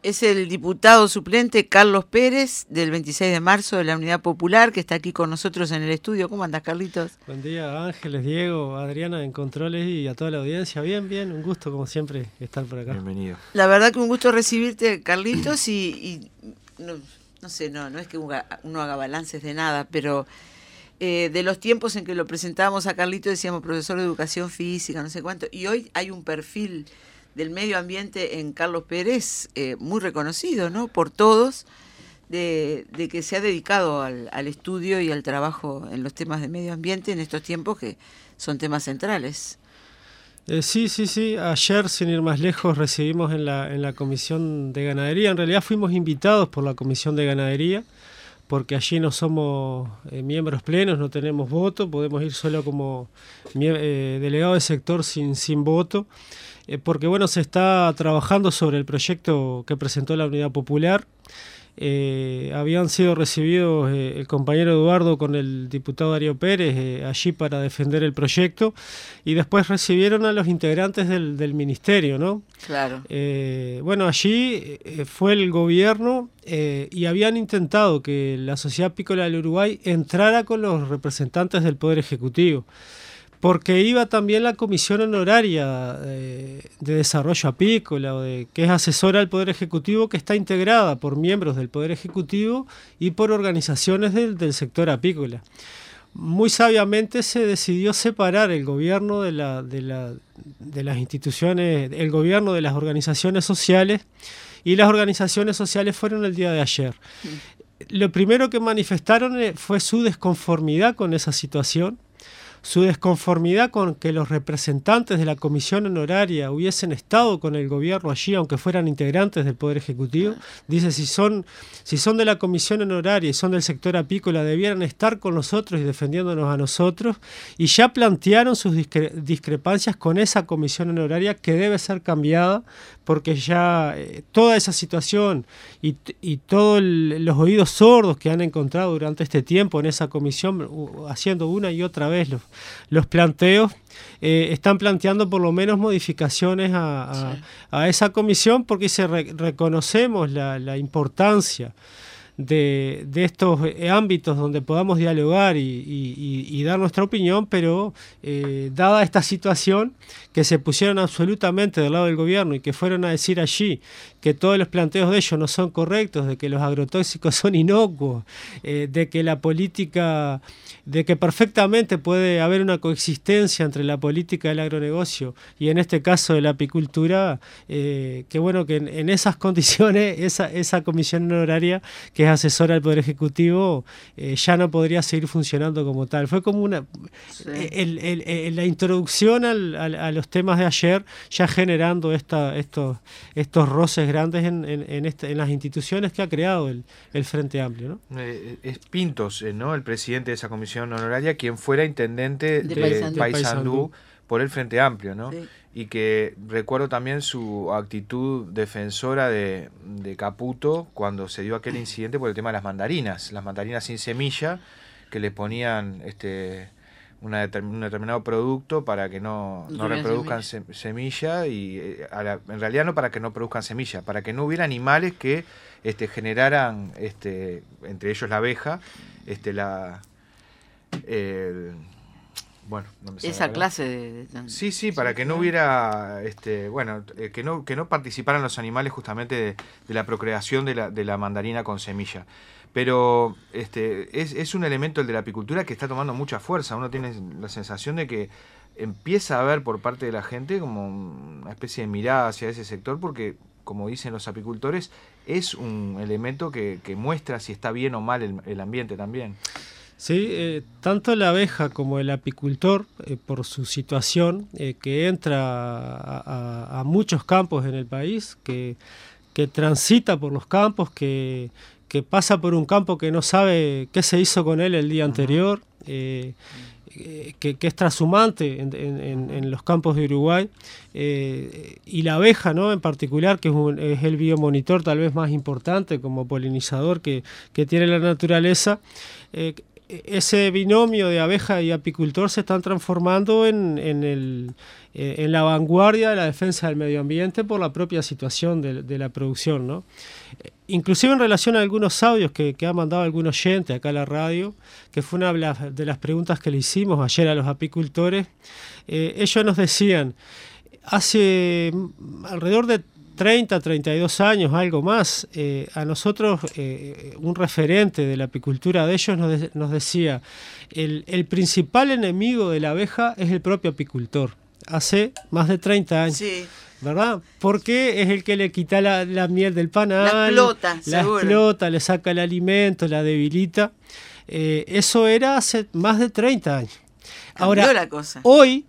Es el diputado suplente Carlos Pérez, del 26 de marzo, de la Unidad Popular, que está aquí con nosotros en el estudio. ¿Cómo andás, Carlitos? Buen día, Ángeles, Diego, Adriana en controles y a toda la audiencia. Bien, un gusto como siempre estar por acá. Bienvenido. La verdad que un gusto recibirte, Carlitos, y no sé, no es que uno haga balances de nada, pero de los tiempos en que lo presentábamos a Carlitos decíamos profesor de educación física, no sé cuánto, y hoy hay un perfil del medio ambiente en Carlos Pérez muy reconocido, ¿no? Por todos, de que se ha dedicado al estudio y al trabajo en los temas de medio ambiente en estos tiempos que son temas centrales. Sí. Ayer, sin ir más lejos, recibimos en la Comisión de Ganadería. En realidad fuimos invitados por la Comisión de Ganadería, porque allí no somos miembros plenos, no tenemos voto, podemos ir solo como delegado de sector sin voto, porque bueno, se está trabajando sobre el proyecto que presentó la Unidad Popular. Habían sido recibidos el compañero Eduardo con el diputado Darío Pérez allí para defender el proyecto, y después recibieron a los integrantes del ministerio, ¿no? Claro. Bueno, allí fue el gobierno y habían intentado que la Sociedad Apícola del Uruguay entrara con los representantes del Poder Ejecutivo, porque iba también la Comisión Honoraria de Desarrollo Apícola, que es asesora del Poder Ejecutivo, que está integrada por miembros del Poder Ejecutivo y por organizaciones del sector apícola. Muy sabiamente se decidió separar el gobierno de las instituciones, el gobierno de las organizaciones sociales, y las organizaciones sociales fueron el día de ayer. Lo primero que manifestaron fue su desconformidad con esa situación, su desconformidad con que los representantes de la Comisión Honoraria hubiesen estado con el gobierno allí, aunque fueran integrantes del Poder Ejecutivo. Dice, si son de la Comisión Honoraria y son del sector apícola, debieran estar con nosotros y defendiéndonos a nosotros, y ya plantearon sus discrepancias con esa Comisión Honoraria, que debe ser cambiada, porque ya toda esa situación y todos los oídos sordos que han encontrado durante este tiempo en esa comisión, haciendo una y otra vez los planteos, están planteando por lo menos modificaciones a esa comisión, porque reconocemos la importancia de estos ámbitos donde podamos dialogar y dar nuestra opinión, pero dada esta situación, que se pusieron absolutamente del lado del gobierno y que fueron a decir allí que todos los planteos de ellos no son correctos, de que los agrotóxicos son inocuos, de que la política, de que perfectamente puede haber una coexistencia entre la política del agronegocio y en este caso de la apicultura, que bueno, que en esas condiciones esa comisión honoraria, que es asesora del Poder Ejecutivo, ya no podría seguir funcionando como tal. Fue como la introducción a los temas de ayer, ya generando estos roces grandes en las instituciones que ha creado el Frente Amplio, ¿no? Es Pintos, ¿no?, el presidente de esa comisión honoraria, quien fuera intendente de Paysandú por el Frente Amplio, ¿no? Sí. Y que recuerdo también su actitud defensora de Caputo cuando se dio aquel incidente por el tema de las mandarinas sin semilla, que le ponían un determinado producto para que no reproduzcan semilla, y en realidad no para que no produzcan semilla, para que no hubiera animales que generaran, entre ellos la abeja, bueno, no me sale esa clase de sí, para que no hubiera que no participaran los animales justamente de la procreación de la mandarina con semilla. Pero es un elemento, el de la apicultura, que está tomando mucha fuerza. Uno tiene la sensación de que empieza a haber por parte de la gente como una especie de mirada hacia ese sector, porque, como dicen los apicultores, es un elemento que muestra si está bien o mal el ambiente también. Sí, tanto la abeja como el apicultor, por su situación, que entra a muchos campos en el país, que transita por los campos, que pasa por un campo que no sabe qué se hizo con él el día anterior, que es trashumante en los campos de Uruguay, y la abeja, ¿no?, en particular, que es el biomonitor tal vez más importante como polinizador que tiene la naturaleza. ese binomio de abeja y apicultor se están transformando en la vanguardia de la defensa del medio ambiente por la propia situación de la producción, ¿no? Inclusive en relación a algunos audios que ha mandado algún oyente acá a la radio, que fue una de las preguntas que le hicimos ayer a los apicultores, ellos nos decían, hace alrededor de 30, 32 años, algo más, a nosotros un referente de la apicultura de ellos nos decía, el principal enemigo de la abeja es el propio apicultor, hace más de 30 años. Sí. ¿Verdad? Porque es el que le quita la miel del panal, la explota, le saca el alimento, la debilita. Eso era hace más de 30 años. Cambió ahora, la cosa. Hoy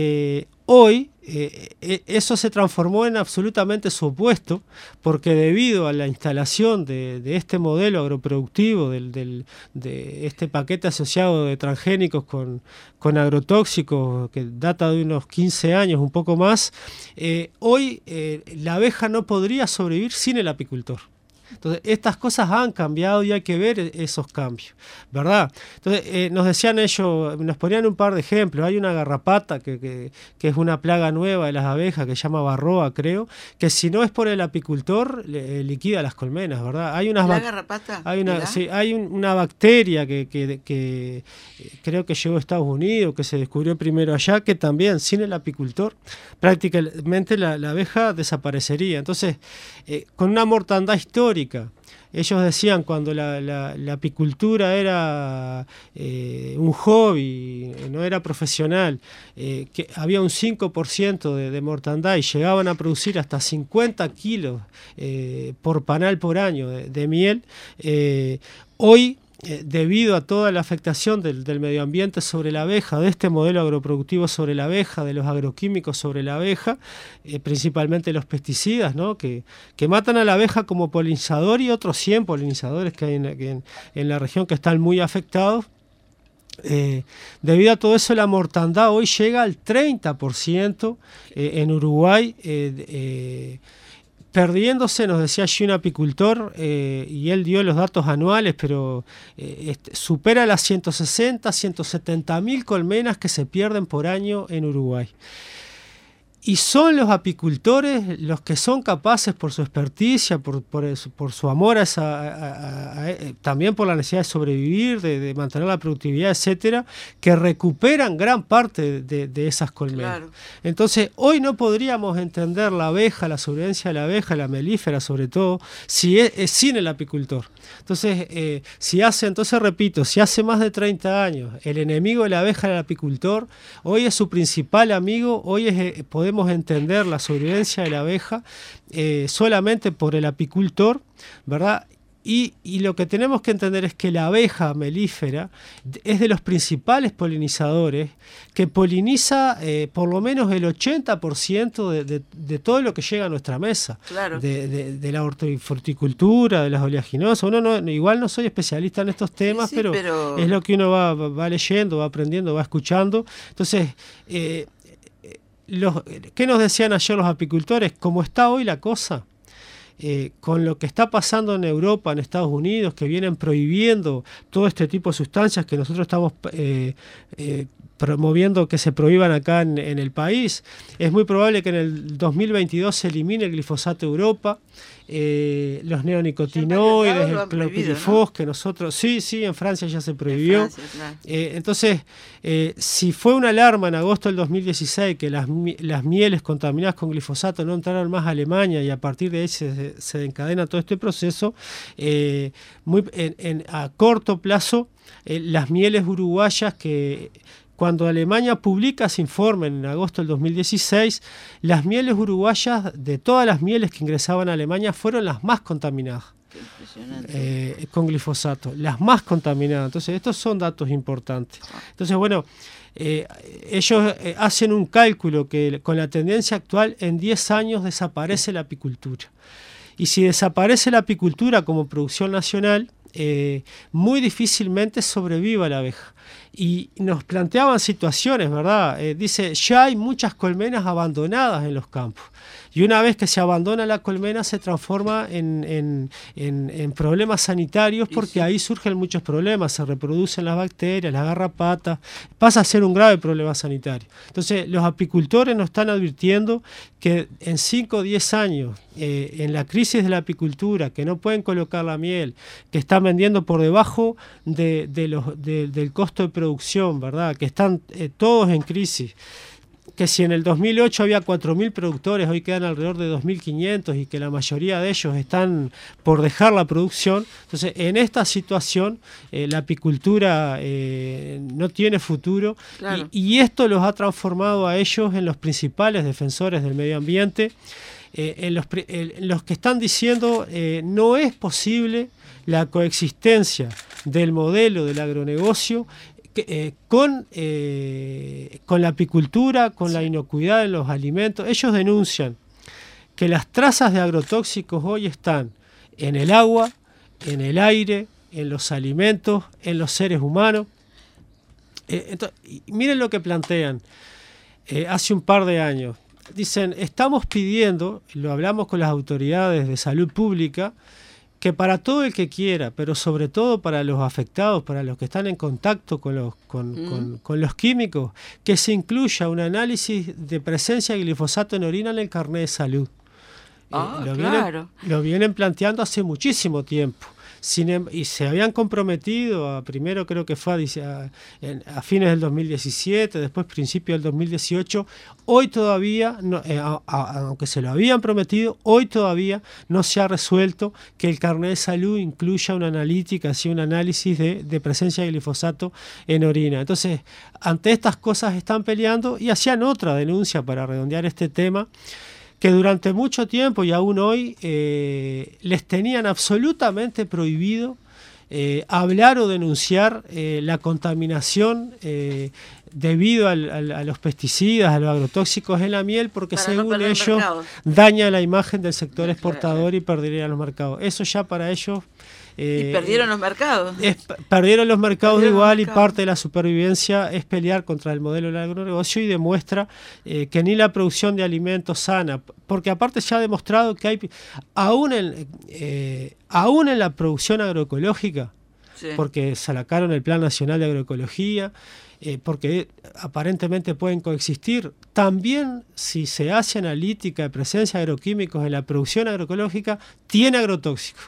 eso se transformó en absolutamente su opuesto, porque debido a la instalación de este modelo agroproductivo, de este paquete asociado de transgénicos con agrotóxicos, que data de unos 15 años, un poco más, hoy la abeja no podría sobrevivir sin el apicultor. Entonces, estas cosas han cambiado y hay que ver esos cambios, ¿verdad? Entonces, nos decían ellos, nos ponían un par de ejemplos. Hay una garrapata que es una plaga nueva de las abejas que se llama varroa, creo, que si no es por el apicultor, liquida las colmenas, ¿verdad? Hay unas garrapata? Hay una bacteria que creo que llegó a Estados Unidos, que se descubrió primero allá, que también sin el apicultor prácticamente la abeja desaparecería. Entonces, con una mortandad histórica, ellos decían cuando la apicultura era un hobby, no era profesional, que había un 5% de mortandad y llegaban a producir hasta 50 kilos por panal por año de miel. Hoy, debido a toda la afectación del medio ambiente sobre la abeja, de este modelo agroproductivo sobre la abeja, de los agroquímicos sobre la abeja, principalmente los pesticidas, ¿no? que matan a la abeja como polinizador y otros 100 polinizadores que hay en la región que están muy afectados. Debido a todo eso, la mortandad hoy llega al 30% en Uruguay, perdiéndose, nos decía allí un apicultor, y él dio los datos anuales, pero supera las 160, 170 mil colmenas que se pierden por año en Uruguay. Y son los apicultores los que son capaces, por su experticia, por su amor también por la necesidad de sobrevivir, de mantener la productividad, etcétera, que recuperan gran parte de esas colmenas. Claro. Entonces, hoy no podríamos entender la abeja, la sobrevivencia de la abeja, la melífera sobre todo, sin el apicultor. Entonces, si hace más de 30 años el enemigo de la abeja era el apicultor, hoy es su principal amigo, hoy podemos entender la sobrevivencia de la abeja solamente por el apicultor, ¿verdad? Y lo que tenemos que entender es que la abeja melífera es de los principales polinizadores, que poliniza por lo menos el 80% de todo lo que llega a nuestra mesa. Claro. De la horticultura, de las oleaginosas. Igual no soy especialista en estos temas, sí, pero es lo que uno va leyendo, va aprendiendo, va escuchando. Entonces, ¿qué nos decían ayer los apicultores? ¿Cómo está hoy la cosa? Con lo que está pasando en Europa, en Estados Unidos, que vienen prohibiendo todo este tipo de sustancias que nosotros estamos promoviendo que se prohíban acá en el país, es muy probable que en el 2022 se elimine el glifosato de Europa, los neonicotinoides, el clopidifos, ¿no? Que nosotros, sí, en Francia ya se prohibió. Francia, claro. Entonces, si fue una alarma en agosto del 2016 que las mieles contaminadas con glifosato no entraron más a Alemania y a partir de ahí se encadena todo este proceso, a corto plazo, las mieles uruguayas que... Cuando Alemania publica ese informe en agosto del 2016, las mieles uruguayas, de todas las mieles que ingresaban a Alemania, fueron las más contaminadas con glifosato, las más contaminadas. Entonces, estos son datos importantes. Entonces, bueno, ellos hacen un cálculo que con la tendencia actual, en 10 años desaparece la apicultura. Y si desaparece la apicultura como producción nacional, muy difícilmente sobreviva la abeja. y nos planteaban situaciones, ¿verdad? Dice, ya hay muchas colmenas abandonadas en los campos. Y una vez que se abandona la colmena se transforma en problemas sanitarios, porque ahí surgen muchos problemas, se reproducen las bacterias, las garrapatas, pasa a ser un grave problema sanitario. Entonces los apicultores nos están advirtiendo que en 5 o 10 años, en la crisis de la apicultura, que no pueden colocar la miel, que están vendiendo por debajo del costo de producción, ¿verdad? Que están todos en crisis, que si en el 2008 había 4.000 productores, hoy quedan alrededor de 2.500 y que la mayoría de ellos están por dejar la producción. Entonces, en esta situación, la apicultura no tiene futuro, claro. y esto los ha transformado a ellos en los principales defensores del medio ambiente, en los que están diciendo no es posible la coexistencia del modelo del agronegocio con la apicultura, con la inocuidad en los alimentos. Ellos denuncian que las trazas de agrotóxicos hoy están en el agua, en el aire, en los alimentos, en los seres humanos. Entonces, miren lo que plantean hace un par de años. Dicen, estamos pidiendo, lo hablamos con las autoridades de salud pública, que para todo el que quiera, pero sobre todo para los afectados, para los que están en contacto con los químicos, que se incluya un análisis de presencia de glifosato en orina en el carnet de salud. Claro. Lo vienen planteando hace muchísimo tiempo. Y se habían comprometido primero creo que fue a fines del 2017, después principio del 2018. Hoy todavía, aunque se lo habían prometido, hoy todavía no se ha resuelto que el carnet de salud incluya una analítica, así un análisis de presencia de glifosato en orina. Entonces, ante estas cosas están peleando y hacían otra denuncia para redondear este tema, que durante mucho tiempo y aún hoy les tenían absolutamente prohibido hablar o denunciar la contaminación debido a los pesticidas, a los agrotóxicos en la miel, porque para según ellos daña la imagen del sector exportador y perdería los mercados. Eso ya para ellos... y perdieron los mercados. Perdieron los mercados igual, y parte de la supervivencia es pelear contra el modelo del agronegocio, y demuestra que ni la producción de alimentos sana, porque aparte se ha demostrado que hay, aún en la producción agroecológica, sí, porque sacaron el Plan Nacional de Agroecología, porque aparentemente pueden coexistir. También, si se hace analítica de presencia de agroquímicos en la producción agroecológica, tiene agrotóxicos.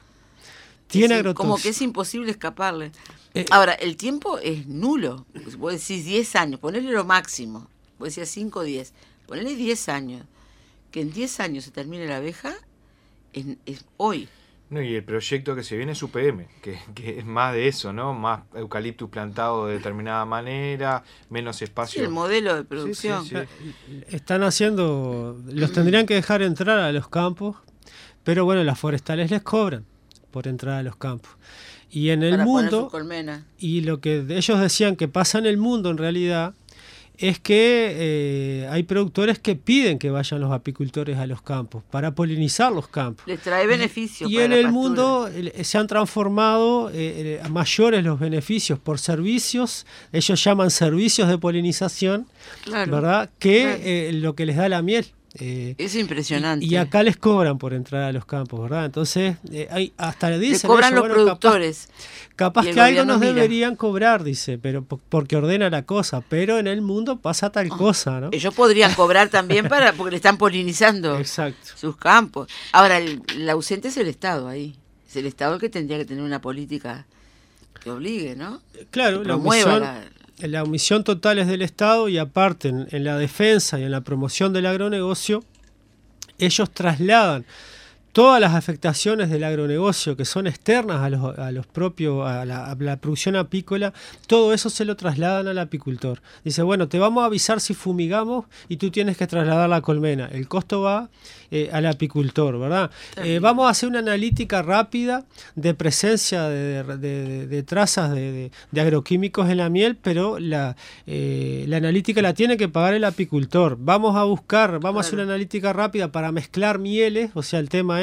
Como que es imposible escaparle. Ahora, el tiempo es nulo. Vos decís 10 años, ponele lo máximo. Vos decías 5 o 10. Ponele 10 años. Que en 10 años se termine la abeja, es hoy. No, y el proyecto que se viene es UPM, que es más de eso, ¿no? Más eucaliptus plantado de determinada manera, menos espacio. Sí, el modelo de producción. Sí. Están haciendo, los tendrían que dejar entrar a los campos, pero bueno, las forestales les cobran por entrar a los campos. Y en el mundo, y lo que ellos decían que pasa en el mundo en realidad, es que hay productores que piden que vayan los apicultores a los campos para polinizar los campos. Les trae beneficios. Y en el mundo se han transformado mayores los beneficios por servicios, ellos llaman servicios de polinización, claro, ¿verdad? Que lo que les da la miel. Es impresionante. Y acá les cobran por entrar a los campos, ¿verdad? Entonces, hasta le dicen... Les cobran los productores. Capaz que algo nos deberían cobrar, dice, pero porque ordena la cosa, pero en el mundo pasa tal cosa, ¿no? Ellos podrían cobrar también porque le están polinizando sus campos. Ahora, el ausente es el Estado ahí. Es el Estado el que tendría que tener una política que obligue, ¿no? Claro, la omisión total es del Estado, y aparte en la defensa y en la promoción del agronegocio, ellos trasladan todas las afectaciones del agronegocio que son externas a los propios, a la producción apícola, todo eso se lo trasladan al apicultor. Dice, bueno, te vamos a avisar si fumigamos y tú tienes que trasladar la colmena. El costo va al apicultor, ¿verdad? Vamos a hacer una analítica rápida de presencia de trazas de agroquímicos en la miel, pero la analítica la tiene que pagar el apicultor. Vamos a hacer una analítica rápida para mezclar mieles, o sea, el tema es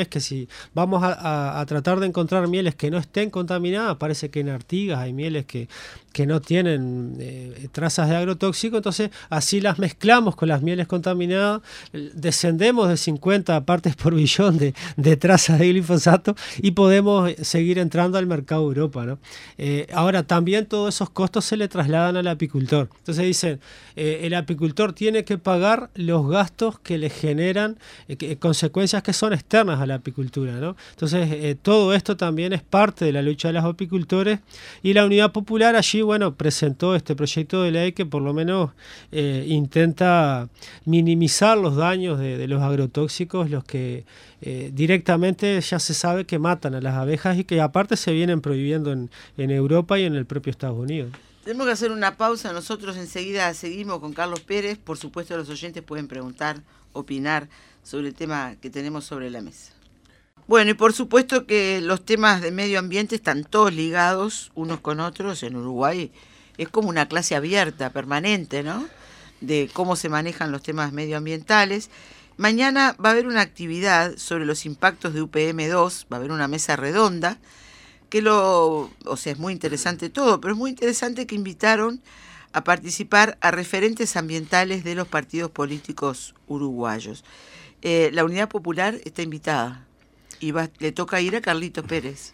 mieles que si vamos a tratar de encontrar mieles que no estén contaminadas, parece que en Artigas hay mieles que no tienen trazas de agrotóxico, entonces así las mezclamos con las mieles contaminadas, descendemos de 50 partes por billón de trazas de glifosato y podemos seguir entrando al mercado de Europa, ¿no? Ahora, también todos esos costos se le trasladan al apicultor. Entonces dicen, el apicultor tiene que pagar los gastos que le generan consecuencias que son externas a la apicultura, ¿no? Entonces, todo esto también es parte de la lucha de los apicultores, y la Unidad Popular allí, bueno, presentó este proyecto de ley que por lo menos intenta minimizar los daños de los agrotóxicos, los que directamente ya se sabe que matan a las abejas y que aparte se vienen prohibiendo en Europa y en el propio Estados Unidos. Tenemos que hacer una pausa, nosotros enseguida seguimos con Carlos Pérez. Por supuesto, los oyentes pueden preguntar, opinar sobre el tema que tenemos sobre la mesa. Bueno, y por supuesto que los temas de medio ambiente están todos ligados unos con otros. En Uruguay es como una clase abierta, permanente, ¿no?, de cómo se manejan los temas medioambientales. Mañana va a haber una actividad sobre los impactos de UPM2, va a haber una mesa redonda, que es muy interesante todo, pero es muy interesante que invitaron a participar a referentes ambientales de los partidos políticos uruguayos. La Unidad Popular está invitada y le toca ir a Carlitos Pérez.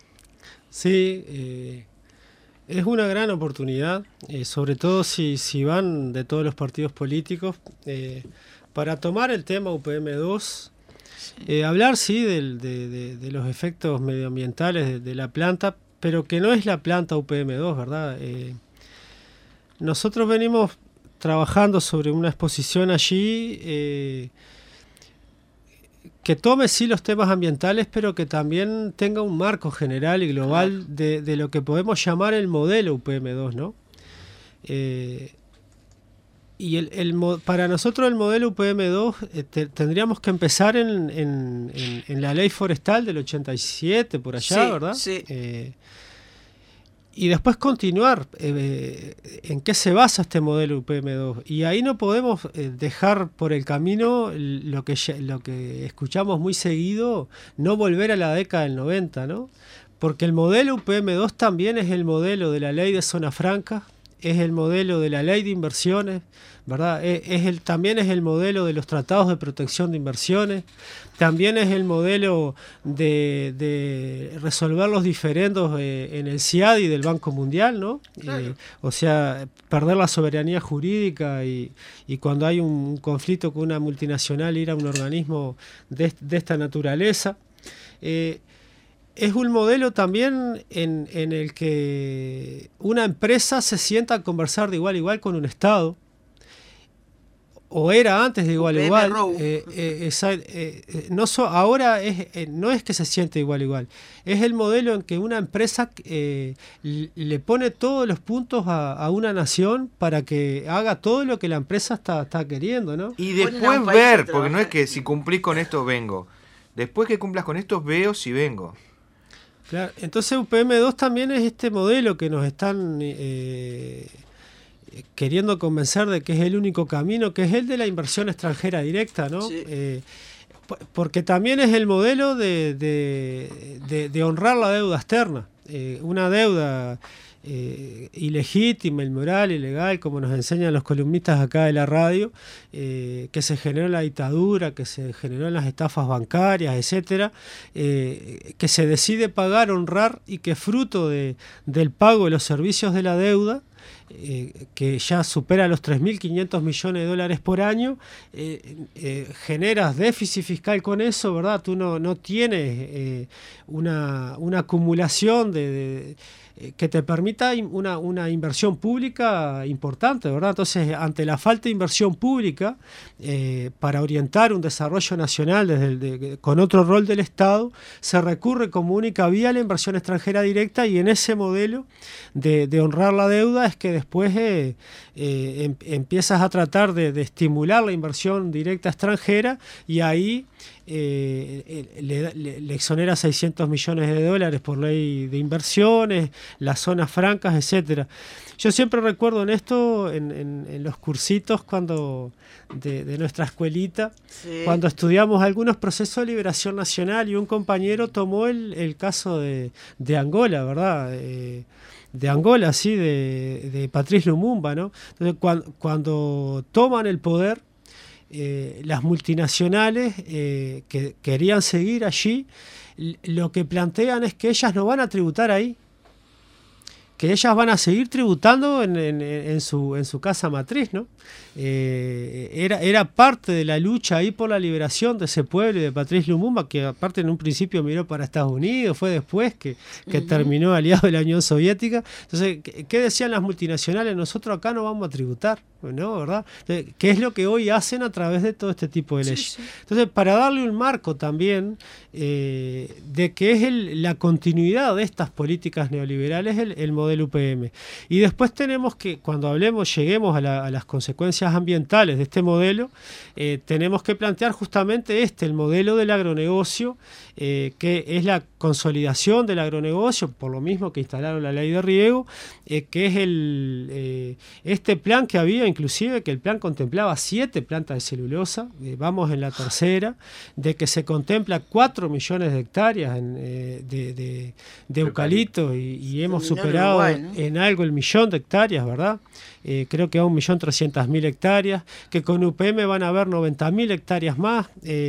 Sí, es una gran oportunidad, sobre todo si van de todos los partidos políticos, para tomar el tema UPM2, hablar sí de los efectos medioambientales de la planta, pero que no es la planta UPM2, ¿verdad? Nosotros venimos trabajando sobre una exposición allí que tome sí los temas ambientales, pero que también tenga un marco general y global de lo que podemos llamar el modelo UPM2, ¿no? Y para nosotros el modelo UPM2 tendríamos que empezar en la ley forestal del 87, por allá, sí, ¿verdad? Sí. Y después continuar en qué se basa este modelo UPM2. Y ahí no podemos dejar por el camino lo que escuchamos muy seguido, no volver a la década del 90, ¿no? Porque el modelo UPM2 también es el modelo de la ley de zona franca, es el modelo de la ley de inversiones, ¿verdad? También es el modelo de los tratados de protección de inversiones, también es el modelo de resolver los diferendos en el CIADI del Banco Mundial, ¿no? Claro. O sea, perder la soberanía jurídica y cuando hay un conflicto con una multinacional ir a un organismo de esta naturaleza. Es un modelo también en el que una empresa se sienta a conversar de igual a igual con un Estado, o era antes de igual a igual. Ahora no es que se siente igual a igual, es el modelo en que una empresa le pone todos los puntos a una nación para que haga todo lo que la empresa está queriendo, ¿no? Y después ver, porque no es que si cumplís con esto vengo, después que cumplas con esto veo si vengo. Claro, entonces UPM2 también es este modelo que nos están queriendo convencer de que es el único camino, que es el de la inversión extranjera directa, ¿no? Sí. Porque también es el modelo de honrar la deuda externa, una deuda ilegítima, inmoral, ilegal, como nos enseñan los columnistas acá de la radio, que se generó en la dictadura, que se generó en las estafas bancarias, etcétera, que se decide pagar, honrar, y que fruto del pago de los servicios de la deuda, que ya supera los 3.500 millones de dólares por año, generas déficit fiscal con eso, ¿verdad? Tú no tienes una acumulación que te permita una inversión pública importante, ¿verdad? Entonces, ante la falta de inversión pública, para orientar un desarrollo nacional con otro rol del Estado, se recurre como única vía a la inversión extranjera directa, y en ese modelo de honrar la deuda es que después empiezas a tratar de estimular la inversión directa extranjera, y ahí le exonera $600 millones por ley de inversiones, las zonas francas, etcétera. Yo siempre recuerdo en esto, en los cursitos de nuestra escuelita, sí, cuando estudiamos algunos procesos de liberación nacional, y un compañero tomó el caso de Angola, ¿verdad? De Angola, sí, de Patrice Lumumba, ¿no? Entonces, cuando toman el poder, las multinacionales que querían seguir allí, lo que plantean es que ellas no van a tributar ahí, que ellas van a seguir tributando en su casa matriz, ¿no? Era parte de la lucha ahí por la liberación de ese pueblo y de Patrice Lumumba, que aparte en un principio miró para Estados Unidos, fue después que terminó aliado de la Unión Soviética. Entonces, ¿qué decían las multinacionales? Nosotros acá no vamos a tributar, ¿no? ¿Verdad? Entonces, ¿qué es lo que hoy hacen a través de todo este tipo de leyes? Sí, sí. Entonces, para darle un marco también de que es la continuidad de estas políticas neoliberales, el modelo UPM. Y después tenemos que, cuando lleguemos a las consecuencias ambientales de este modelo, tenemos que plantear justamente el modelo del agronegocio, que es la consolidación del agronegocio, por lo mismo que instalaron la ley de riego, que es este plan que había, inclusive que el plan contemplaba 7 plantas de celulosa, vamos en la tercera, de que se contempla 4 millones de hectáreas de eucalipto, y hemos superado Uruguay, ¿no? En algo el 1.000.000 de hectáreas, ¿verdad? Creo que a 1.300.000 hectáreas, que con UPM van a haber 90.000 hectáreas más,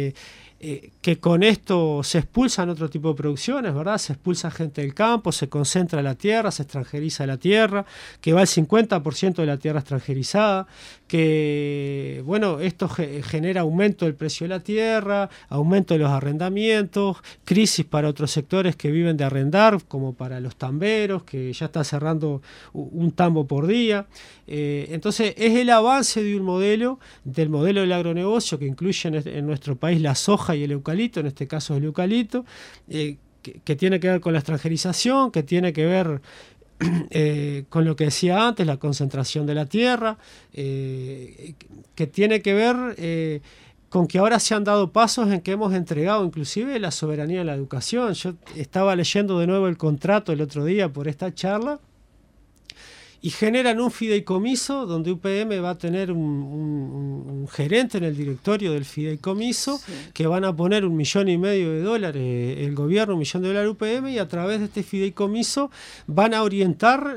que con esto se expulsan otro tipo de producciones, ¿verdad? Se expulsa gente del campo, se concentra la tierra, se extranjeriza la tierra, que va el 50% de la tierra extranjerizada, que, bueno, esto genera aumento del precio de la tierra, aumento de los arrendamientos, crisis para otros sectores que viven de arrendar, como para los tamberos, que ya está cerrando un tambo por día. Entonces, es el avance de un modelo, del modelo del agronegocio, que incluye en nuestro país la soja y el eucalipto, en este caso el eucalipto, que tiene que ver con la extranjerización, que tiene que ver con lo que decía antes, la concentración de la tierra, que tiene que ver con que ahora se han dado pasos en que hemos entregado inclusive la soberanía en la educación. Yo estaba leyendo de nuevo el contrato el otro día por esta charla, y generan un fideicomiso donde UPM va a tener un gerente en el directorio del fideicomiso, sí, que van a poner $1,5 millones el gobierno, $1 millón UPM, y a través de este fideicomiso van a orientar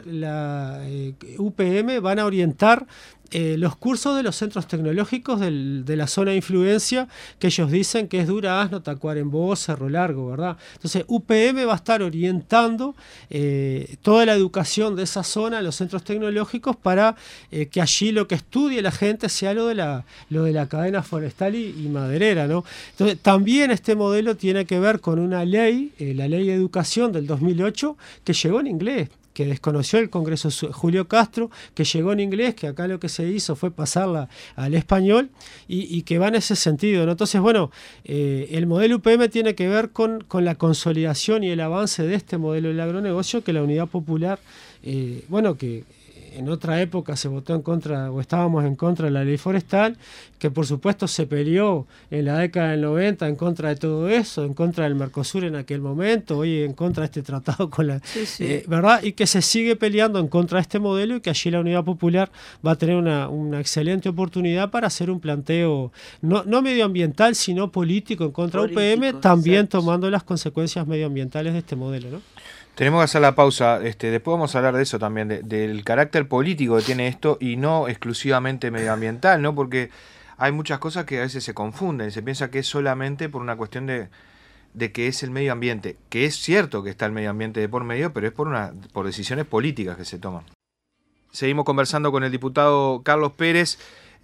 UPM, van a orientar los cursos de los centros tecnológicos de la zona de influencia, que ellos dicen que es Durazno, Tacuarembó, Cerro Largo, ¿verdad? Entonces UPM va a estar orientando toda la educación de esa zona, los centros tecnológicos, para que allí lo que estudie la gente sea lo de la cadena forestal y maderera, ¿no? Entonces también este modelo tiene que ver con una ley, la Ley de Educación del 2008, que llegó en inglés, que desconoció el Congreso Julio Castro, que llegó en inglés, que acá lo que se hizo fue pasarla al español, y que va en ese sentido, ¿no? Entonces, bueno, el modelo UPM tiene que ver con la consolidación y el avance de este modelo del agronegocio, que la Unidad Popular, que en otra época se votó en contra, o estábamos en contra de la ley forestal, que por supuesto se peleó en la década del 90 en contra de todo eso, en contra del Mercosur en aquel momento, hoy en contra de este tratado con la... Sí. ¿Verdad? Y que se sigue peleando en contra de este modelo, y que allí la Unidad Popular va a tener una excelente oportunidad para hacer un planteo no medioambiental, sino político en contra de UPM, también exacto, tomando las consecuencias medioambientales de este modelo, ¿no? Tenemos que hacer la pausa, después vamos a hablar de eso también, del carácter político que tiene esto, y no exclusivamente medioambiental, ¿no? Porque hay muchas cosas que a veces se confunden, se piensa que es solamente por una cuestión de que es el medio ambiente, que es cierto que está el medio ambiente de por medio, pero es por decisiones políticas que se toman. Seguimos conversando con el diputado Carlos Pérez,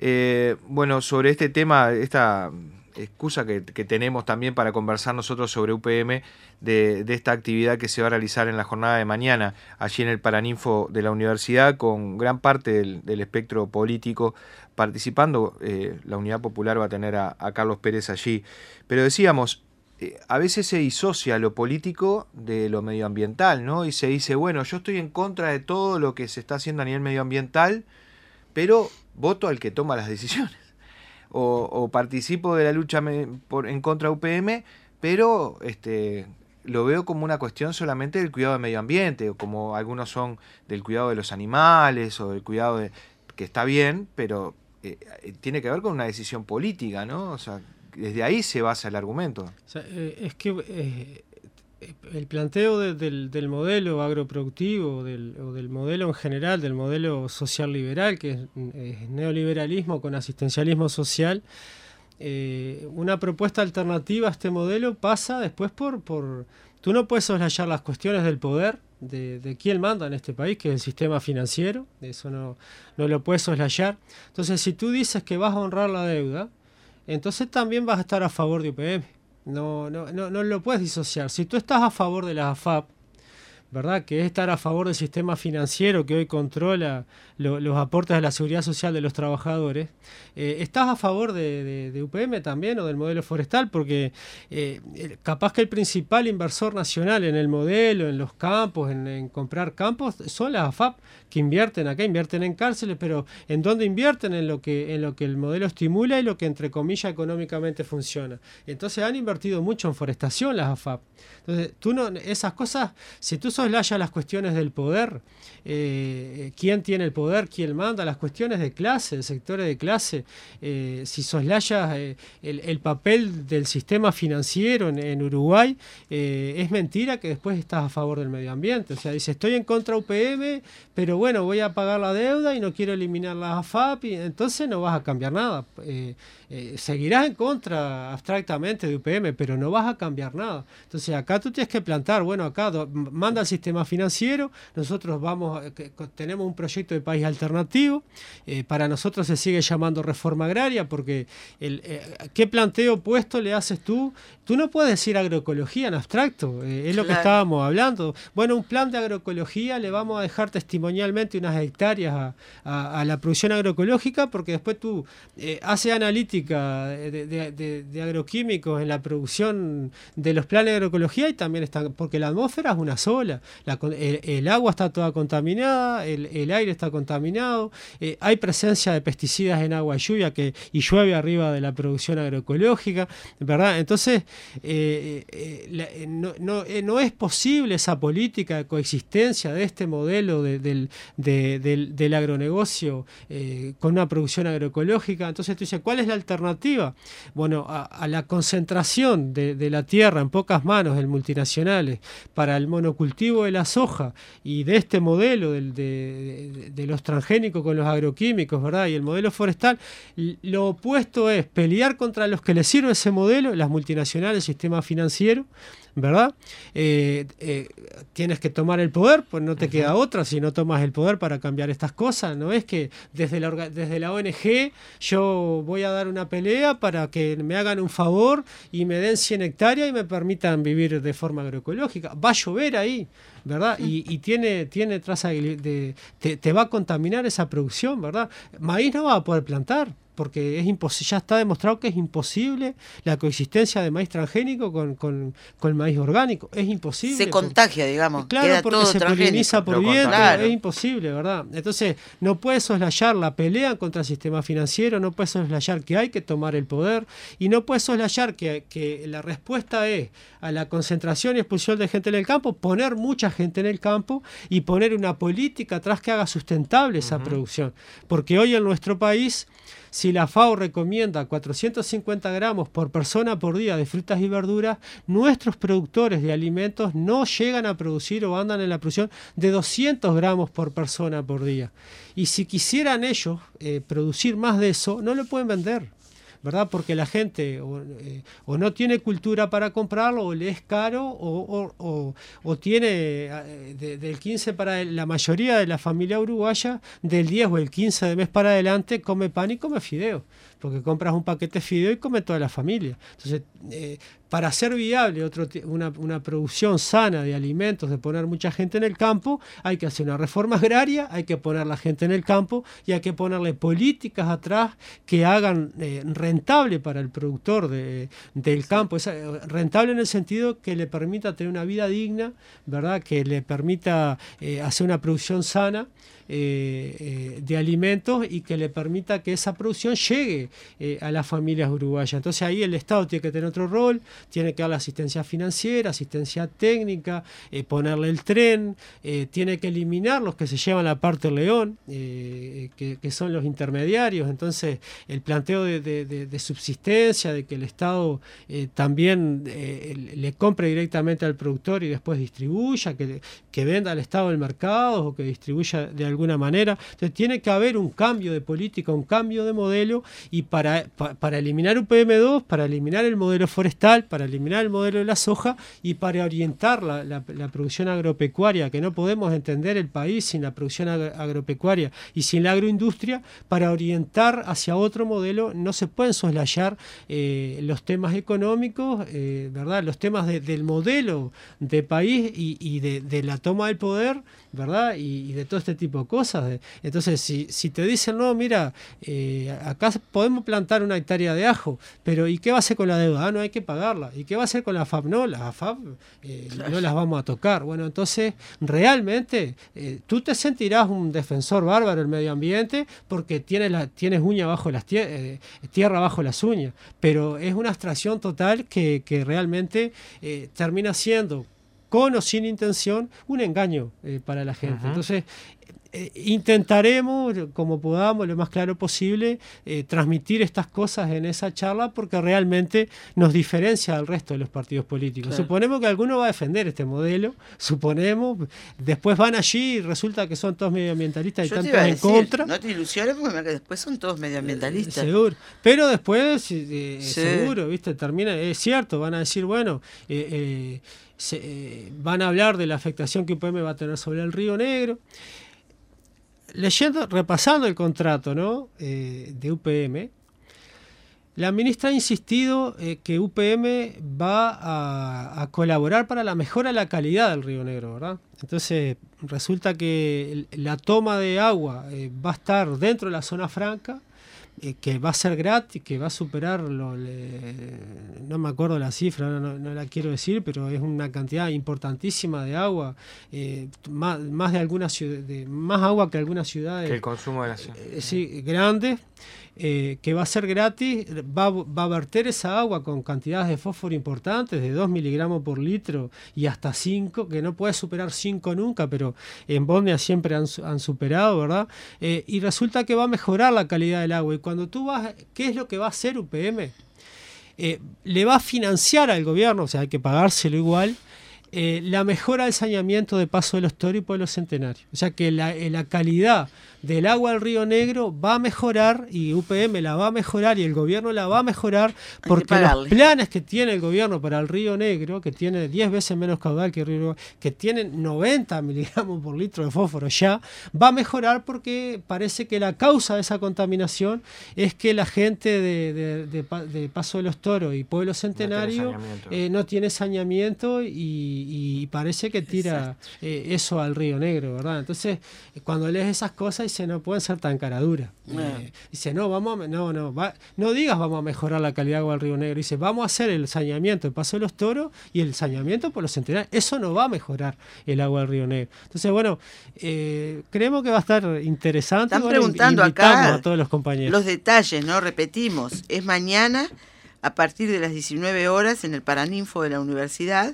sobre este tema, esta excusa que tenemos también para conversar nosotros sobre UPM, de esta actividad que se va a realizar en la jornada de mañana allí en el Paraninfo de la universidad, con gran parte del espectro político participando. La Unidad Popular va a tener a Carlos Pérez allí, pero decíamos, a veces se disocia lo político de lo medioambiental, ¿no? Y se dice, bueno, yo estoy en contra de todo lo que se está haciendo a nivel medioambiental, pero voto al que toma las decisiones. o participo de la lucha en contra de UPM, pero lo veo como una cuestión solamente del cuidado del medio ambiente, o como algunos son del cuidado de los animales, o del cuidado que está bien, pero tiene que ver con una decisión política, ¿no? O sea, desde ahí se basa el argumento. O sea, es que el planteo del modelo agroproductivo o del modelo en general, del modelo social liberal, que es neoliberalismo con asistencialismo social, una propuesta alternativa a este modelo pasa después por tú no puedes soslayar las cuestiones del poder, de quién manda en este país, que es el sistema financiero, eso no lo puedes soslayar. Entonces, si tú dices que vas a honrar la deuda, entonces también vas a estar a favor de UPM. No lo puedes disociar. Si tú estás a favor de las AFAP, ¿verdad?, que es estar a favor del sistema financiero que hoy controla los aportes a la seguridad social de los trabajadores, estás a favor de UPM también, o del modelo forestal, porque capaz que el principal inversor nacional en el modelo, en los campos, en comprar campos, son las AFAP, que invierten acá, invierten en cárceles, pero ¿en dónde invierten? En lo que el modelo estimula y lo que, entre comillas, económicamente funciona. Entonces han invertido mucho en forestación las AFAP. Entonces, esas cosas, si tú soslayas las cuestiones del poder, quién tiene el poder, quién manda, las cuestiones de clase, de sectores de clase, si soslayas el papel del sistema financiero en Uruguay, es mentira que después estás a favor del medio ambiente. O sea, dice, estoy en contra de UPM, pero bueno, voy a pagar la deuda y no quiero eliminar las AFAP, y entonces no vas a cambiar nada. Seguirás en contra abstractamente de UPM, pero no vas a cambiar nada. Entonces acá tú tienes que plantar, bueno, acá manda el sistema financiero, nosotros tenemos un proyecto de país alternativo, para nosotros se sigue llamando reforma agraria, porque ¿qué planteo opuesto le haces tú? Tú no puedes decir agroecología en abstracto, es lo que estábamos hablando. Bueno, un plan de agroecología le vamos a dejar testimonialmente unas hectáreas a la producción agroecológica, porque después tú haces analítica de agroquímicos en la producción de los planes de agroecología, y también están, porque la atmósfera es una sola, el agua está toda contaminada, el aire está contaminado, hay presencia de pesticidas en agua y lluvia y llueve arriba de la producción agroecológica, ¿verdad? Entonces no es posible esa política de coexistencia de este modelo del agronegocio con una producción agroecológica. Entonces tú dices, ¿cuál es la alternativa? Bueno, a la concentración de la tierra en pocas manos de multinacionales para el monocultivo de la soja, y de este modelo de los transgénicos con los agroquímicos, ¿verdad?, y el modelo forestal, lo opuesto es pelear contra los que les sirve ese modelo, las multinacionales, el sistema financiero, ¿verdad? Tienes que tomar el poder, pues no te queda otra si no tomas el poder para cambiar estas cosas. No es que desde la ONG yo voy a dar una pelea para que me hagan un favor y me den 100 hectáreas y me permitan vivir de forma agroecológica. Va a llover ahí, ¿verdad? Y tiene traza te va a contaminar esa producción, ¿verdad? Maíz no va a poder plantar, porque es imposible, ya está demostrado que es imposible la coexistencia de maíz transgénico con maíz orgánico. Es imposible. Se contagia, digamos. Claro, queda porque todo se poliniza por viento, claro. Es imposible, ¿verdad? Entonces, no puedes soslayar la pelea contra el sistema financiero, no puedes soslayar que hay que tomar el poder, y no puedes soslayar que la respuesta es a la concentración y expulsión de gente en el campo, poner mucha gente en el campo y poner una política atrás que haga sustentable esa producción. Porque hoy en nuestro país, si la FAO recomienda 450 gramos por persona por día de frutas y verduras, nuestros productores de alimentos no llegan a producir o andan en la producción de 200 gramos por persona por día. Y si quisieran ellos producir más de eso, no lo pueden vender, ¿verdad? Porque la gente o no tiene cultura para comprarlo, o le es caro, o tiene del 15 para la mayoría de la familia uruguaya, del 10 o el 15 de mes para adelante, come pan y come fideo, porque compras un paquete de fideo y come toda la familia. Entonces, para hacer viable una producción sana de alimentos, de poner mucha gente en el campo, hay que hacer una reforma agraria, hay que poner la gente en el campo y hay que ponerle políticas atrás que hagan rentable para el productor del campo. Es rentable en el sentido que le permita tener una vida digna, ¿verdad?, que le permita hacer una producción sana de alimentos, y que le permita que esa producción llegue a las familias uruguayas. Entonces ahí el Estado tiene que tener otro rol, tiene que dar la asistencia financiera, asistencia técnica, ponerle el tren, tiene que eliminar los que se llevan la parte del león, que son los intermediarios. Entonces el planteo de subsistencia, de que el Estado también le compre directamente al productor y después distribuya, que venda al Estado del mercado o que distribuya de alguna manera. Entonces tiene que haber un cambio de política, un cambio de modelo, y para eliminar UPM2, para eliminar el modelo forestal, para eliminar el modelo de la soja y para orientar la producción agropecuaria, que no podemos entender el país sin la producción agropecuaria y sin la agroindustria. Para orientar hacia otro modelo no se pueden soslayar los temas económicos, ¿verdad? Los temas del modelo de país y de la toma del poder, ¿verdad? Y de todo este tipo de cosas. Entonces, si te dicen, no, mira, acá podemos plantar una hectárea de ajo, pero ¿y qué va a hacer con la deuda? Ah, no, hay que pagarla. ¿Y qué va a hacer con la FAP? No, las FAP no las vamos a tocar. Bueno, entonces, realmente, tú te sentirás un defensor bárbaro del medio ambiente porque tienes uña bajo las tierra bajo las uñas, pero es una abstracción total que realmente termina siendo, con o sin intención, un engaño para la gente. Entonces, intentaremos, como podamos, lo más claro posible, transmitir estas cosas en esa charla, porque realmente nos diferencia del resto de los partidos políticos. Claro. Suponemos que alguno va a defender este modelo, después van allí y resulta que son todos medioambientalistas y tantos en contra. No te ilusiones, porque después son todos medioambientalistas. Seguro, pero después, seguro, ¿viste? Termina, es cierto, van a decir, bueno, van a hablar de la afectación que UPM va a tener sobre el Río Negro. Repasando el contrato, ¿no? De UPM, la ministra ha insistido que UPM va a colaborar para la mejora de la calidad del Río Negro, ¿verdad? Entonces resulta que la toma de agua va a estar dentro de la zona franca, que va a ser gratis, que va a superar, no me acuerdo la cifra, no la quiero decir, pero es una cantidad importantísima de agua, más de algunas ciudades, más agua que algunas ciudades. Que el consumo de la ciudad. Sí, grande. Que va a ser gratis, va a verter esa agua con cantidades de fósforo importantes, de 2 miligramos por litro y hasta 5, que no puede superar 5 nunca, pero en Bosnia siempre han superado, ¿verdad? Y resulta que va a mejorar la calidad del agua. Y cuando tú vas, ¿qué es lo que va a hacer UPM? Le va a financiar al gobierno, o sea, hay que pagárselo igual, la mejora del saneamiento de Paso de los Toros y Pueblo Centenario. O sea que la calidad del agua del Río Negro va a mejorar, y UPM la va a mejorar y el gobierno la va a mejorar, porque los planes que tiene el gobierno para el Río Negro, que tiene 10 veces menos caudal que el Río Negro, que tiene 90 miligramos por litro de fósforo ya, va a mejorar, porque parece que la causa de esa contaminación es que la gente de Paso de los Toros y Pueblo Centenario no tiene saneamiento y parece que tira eso al Río Negro, ¿verdad? Entonces, cuando lees esas cosas, dice, no pueden ser tan caraduras. Dice, no digas vamos a mejorar la calidad de agua del Río Negro. Dice, vamos a hacer el saneamiento de Paso de los Toros y el saneamiento por los centenarios. Eso no va a mejorar el agua del Río Negro. Entonces, bueno, creemos que va a estar interesante. Están preguntando acá a todos los compañeros los detalles, ¿no? Repetimos, es mañana a partir de las 19 horas en el Paraninfo de la universidad.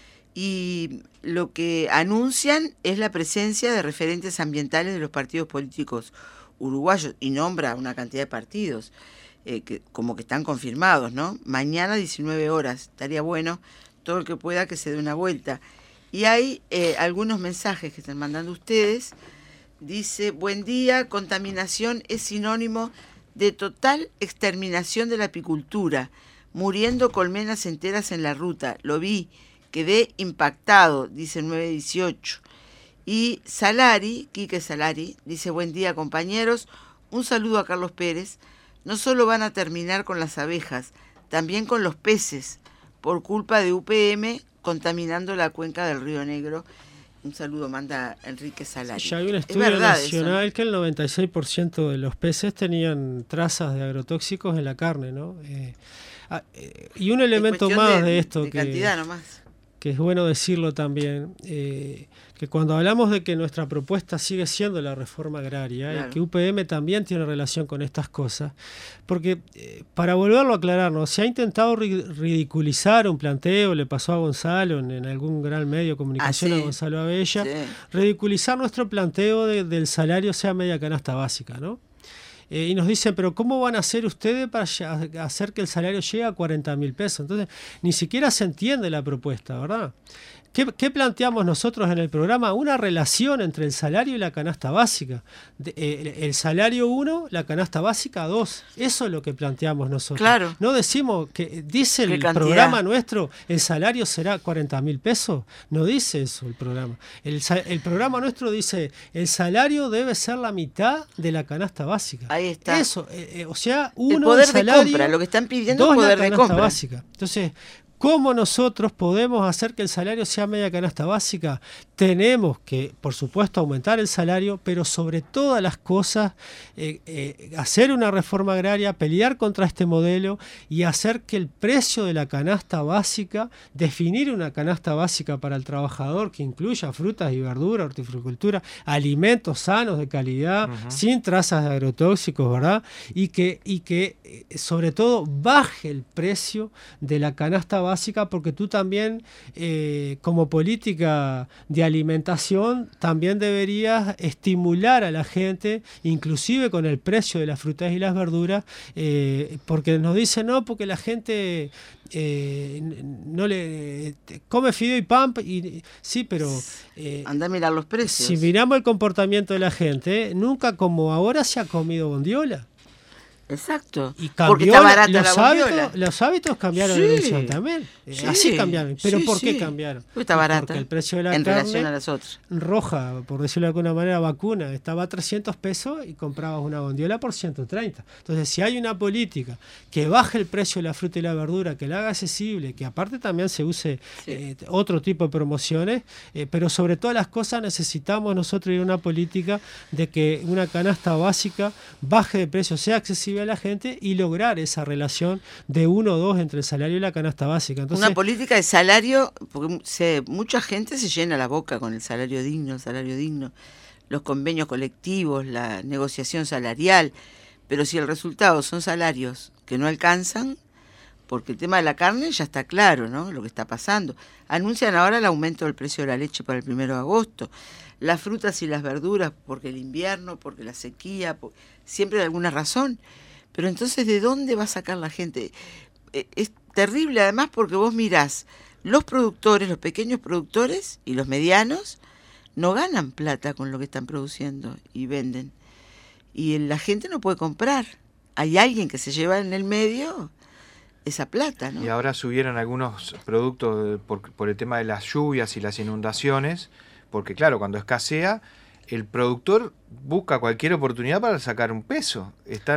Y lo que anuncian es la presencia de referentes ambientales de los partidos políticos uruguayos, y nombra una cantidad de partidos que como que están confirmados, ¿no? Mañana 19 horas, estaría bueno todo el que pueda que se dé una vuelta. Y hay algunos mensajes que están mandando ustedes. Dice, buen día, contaminación es sinónimo de total exterminación de la apicultura, muriendo colmenas enteras en la ruta, lo vi. Quedé impactado, dice 918. Y Salari, Quique Salari, dice, buen día compañeros, un saludo a Carlos Pérez. No solo van a terminar con las abejas, también con los peces, por culpa de UPM contaminando la cuenca del Río Negro. Un saludo manda Enrique Salari. Ya hay un estudio nacional, ¿no?, que el 96% de los peces tenían trazas de agrotóxicos en la carne, ¿no? Y un elemento más de esto, de cantidad nomás. es bueno decirlo también, que cuando hablamos de que nuestra propuesta sigue siendo la reforma agraria, claro, y que UPM también tiene relación con estas cosas, porque para volverlo a aclararnos, se ha intentado ridiculizar un planteo, le pasó a Gonzalo en algún gran medio de comunicación, a Gonzalo Abella, ridiculizar nuestro planteo del salario sea media canasta básica, ¿no? Y nos dicen, pero ¿cómo van a hacer ustedes para hacer que el salario llegue a 40.000 pesos? Entonces, ni siquiera se entiende la propuesta, ¿verdad? ¿Qué planteamos nosotros en el programa? Una relación entre el salario y la canasta básica. El salario 1, la canasta básica 2. Eso es lo que planteamos nosotros. Claro. No decimos que dice el programa nuestro, el salario será 40.000 pesos. No dice eso el programa. El programa nuestro dice, el salario debe ser la mitad de la canasta básica. Ahí está. Eso, o sea, 1 el poder el salario, de compra, lo que están pidiendo 2 es poder la de canasta compra básica. Entonces, ¿cómo nosotros podemos hacer que el salario sea media canasta básica? Tenemos que, por supuesto, aumentar el salario, pero sobre todas las cosas, hacer una reforma agraria, pelear contra este modelo y hacer que el precio de la canasta básica, definir una canasta básica para el trabajador que incluya frutas y verduras, hortifrucultura, alimentos sanos de calidad, sin trazas de agrotóxicos, ¿verdad? Y que sobre todo baje el precio de la canasta básica, porque tú también, como política de alimentación, también deberías estimular a la gente, inclusive con el precio de las frutas y las verduras, porque nos dicen, no, porque la gente no le come fideo y pan, sí, pero anda a mirar los precios. Si miramos el comportamiento de la gente, nunca como ahora se ha comido bondiola. Exacto. Y cambió, porque está barata los hábitos cambiaron en elección también. Así cambiaron. ¿Pero por qué cambiaron? Porque está barata. Porque el precio de la en carne relación a las otras. Roja, por decirlo de alguna manera, vacuna, estaba a 300 pesos y comprabas una bondiola por 130. Entonces, si hay una política que baje el precio de la fruta y la verdura, que la haga accesible, que aparte también se use otro tipo de promociones, pero sobre todas las cosas necesitamos nosotros ir a una política de que una canasta básica baje de precio, sea accesible a la gente y lograr esa relación de 1 o 2 entre el salario y la canasta básica. Entonces, una política de salario, porque mucha gente se llena la boca con el salario digno, los convenios colectivos, la negociación salarial, pero si el resultado son salarios que no alcanzan, porque el tema de la carne ya está claro, ¿no? Lo que está pasando. Anuncian ahora el aumento del precio de la leche para el 1 de agosto. Las frutas y las verduras, porque el invierno, porque la sequía, siempre hay alguna razón. Pero entonces, ¿de dónde va a sacar la gente? Es terrible además porque vos mirás, los productores, los pequeños productores y los medianos no ganan plata con lo que están produciendo y venden. Y la gente no puede comprar. Hay alguien que se lleva en el medio esa plata, ¿no? Y ahora subieron algunos productos por el tema de las lluvias y las inundaciones, porque claro, cuando escasea, el productor busca cualquier oportunidad para sacar un peso.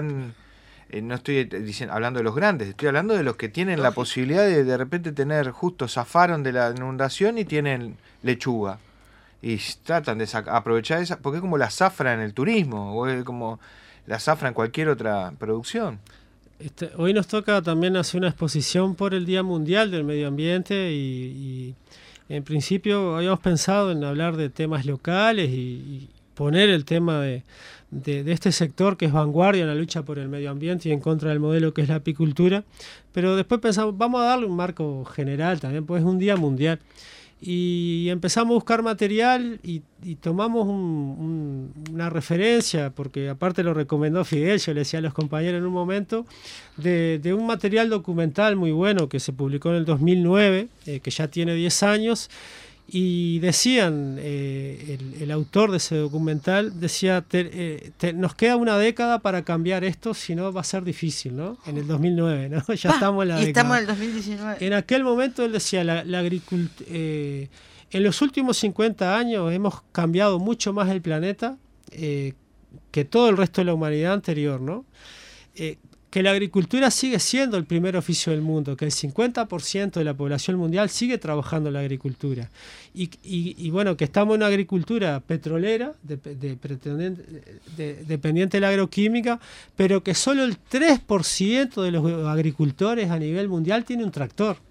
No estoy hablando de los grandes, estoy hablando de los que tienen la posibilidad de repente tener, justo zafaron de la inundación y tienen lechuga. Y tratan de aprovechar esa, porque es como la zafra en el turismo, o es como la zafra en cualquier otra producción. Hoy nos toca también hacer una exposición por el Día Mundial del Medio Ambiente y en principio habíamos pensado en hablar de temas locales y poner el tema de este sector que es vanguardia en la lucha por el medio ambiente y en contra del modelo que es la apicultura, pero después pensamos, vamos a darle un marco general también, pues es un día mundial. Y empezamos a buscar material y tomamos una referencia, porque aparte lo recomendó Fidel, yo le decía a los compañeros en un momento, de un material documental muy bueno que se publicó en el 2009, que ya tiene 10 años, y decían, el autor de ese documental decía, nos queda una década para cambiar esto, si no va a ser difícil, ¿no? En el 2009, ¿no? Ya estamos en la década. Estamos en el 2019. En aquel momento él decía, la agricultura, en los últimos 50 años hemos cambiado mucho más el planeta que todo el resto de la humanidad anterior, ¿no? Que la agricultura sigue siendo el primer oficio del mundo, que el 50% de la población mundial sigue trabajando en la agricultura. Y bueno, que estamos en una agricultura petrolera, dependiente de la agroquímica, pero que solo el 3% de los agricultores a nivel mundial tiene un tractor.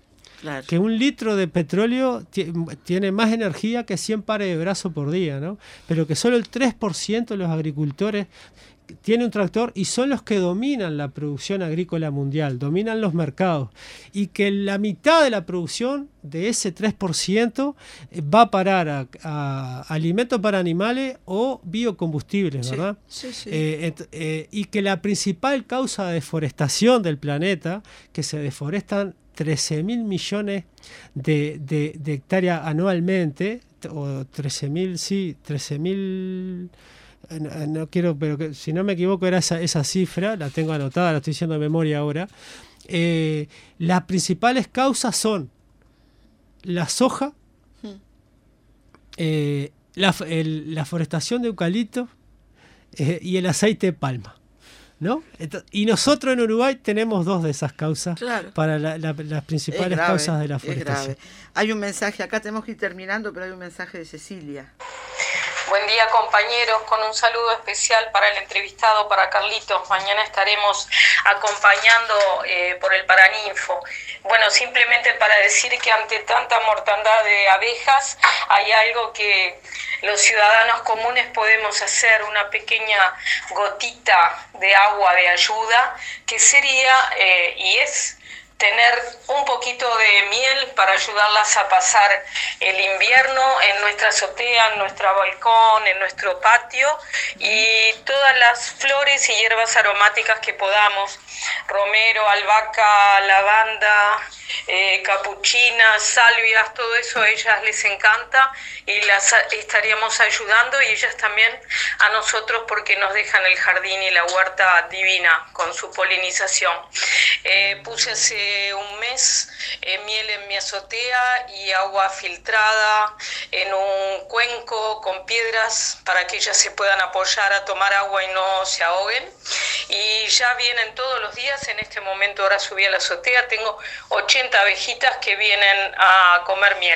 Claro. Que 1 litro de petróleo tiene más energía que 100 pares de brazos por día, ¿no? Pero que solo el 3% de los agricultores tiene un tractor y son los que dominan la producción agrícola mundial, dominan los mercados, y que la mitad de la producción de ese 3% va a parar a alimentos para animales o biocombustibles, ¿verdad? Sí. Y que la principal causa de deforestación del planeta, que se deforestan 13.000 millones de hectáreas anualmente, o 13.000... No quiero, pero que, si no me equivoco era esa cifra, la tengo anotada, la estoy diciendo de memoria ahora. Las principales causas son la soja, la forestación de eucaliptos y el aceite de palma, ¿no? Y nosotros en Uruguay tenemos 2 de esas causas, claro, para las principales causas de la forestación. Hay un mensaje, acá tenemos que ir terminando, pero hay un mensaje de Cecilia. Buen día, compañeros, con un saludo especial para el entrevistado, para Carlitos. Mañana estaremos acompañando por el Paraninfo. Bueno, simplemente para decir que ante tanta mortandad de abejas hay algo que los ciudadanos comunes podemos hacer, una pequeña gotita de agua de ayuda, que sería y es tener un poquito de miel para ayudarlas a pasar el invierno en nuestra azotea, en nuestro balcón, en nuestro patio, y todas las flores y hierbas aromáticas que podamos, romero, albahaca, lavanda, capuchinas, salvias, todo eso a ellas les encanta y las estaríamos ayudando, y ellas también a nosotros, porque nos dejan el jardín y la huerta divina con su polinización. Puse hace un mes miel en mi azotea y agua filtrada en un cuenco con piedras para que ellas se puedan apoyar a tomar agua y no se ahoguen, y ya vienen todos los días. En este momento ahora subí a la azotea, tengo 80 abejitas que vienen a comer miel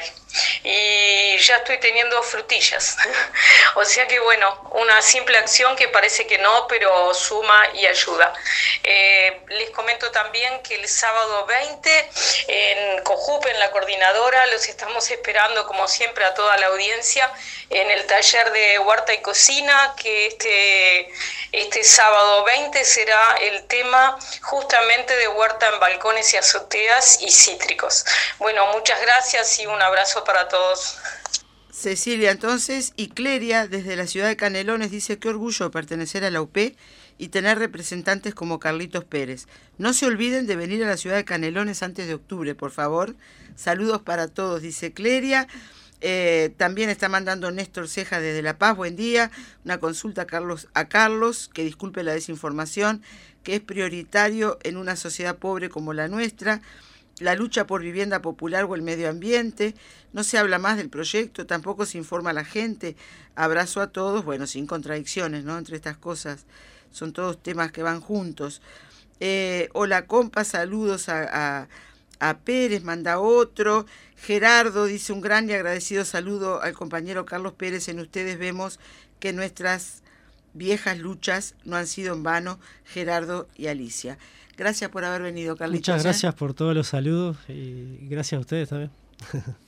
y ya estoy teniendo frutillas. O sea que bueno, una simple acción que parece que no, pero suma y ayuda. Les comento también que el sábado 20 en Cojupe, en la coordinadora, los estamos esperando como siempre a toda la audiencia en el taller de huerta y cocina, que este sábado 20 será el tema justamente de huerta en balcones y azoteas y cítricos. Bueno, muchas gracias y un abrazo para todos. Cecilia, entonces, y Cleria, desde la ciudad de Canelones, dice: qué orgullo pertenecer a la UP y tener representantes como Carlitos Pérez. No se olviden de venir a la ciudad de Canelones antes de octubre, por favor. Saludos para todos, dice Cleria. También está mandando Néstor Ceja desde La Paz: buen día, una consulta a Carlos, que disculpe la desinformación, que es prioritario en una sociedad pobre como la nuestra, la lucha por vivienda popular o el medio ambiente. No se habla más del proyecto, tampoco se informa a la gente. Abrazo a todos, bueno, sin contradicciones, ¿no? Entre estas cosas son todos temas que van juntos. Hola compa, saludos a Pérez, manda otro. Gerardo dice: un gran y agradecido saludo al compañero Carlos Pérez. En ustedes vemos que nuestras viejas luchas no han sido en vano. Gerardo y Alicia. Gracias por haber venido, Carlitos. Muchas gracias por todos los saludos y gracias a ustedes también.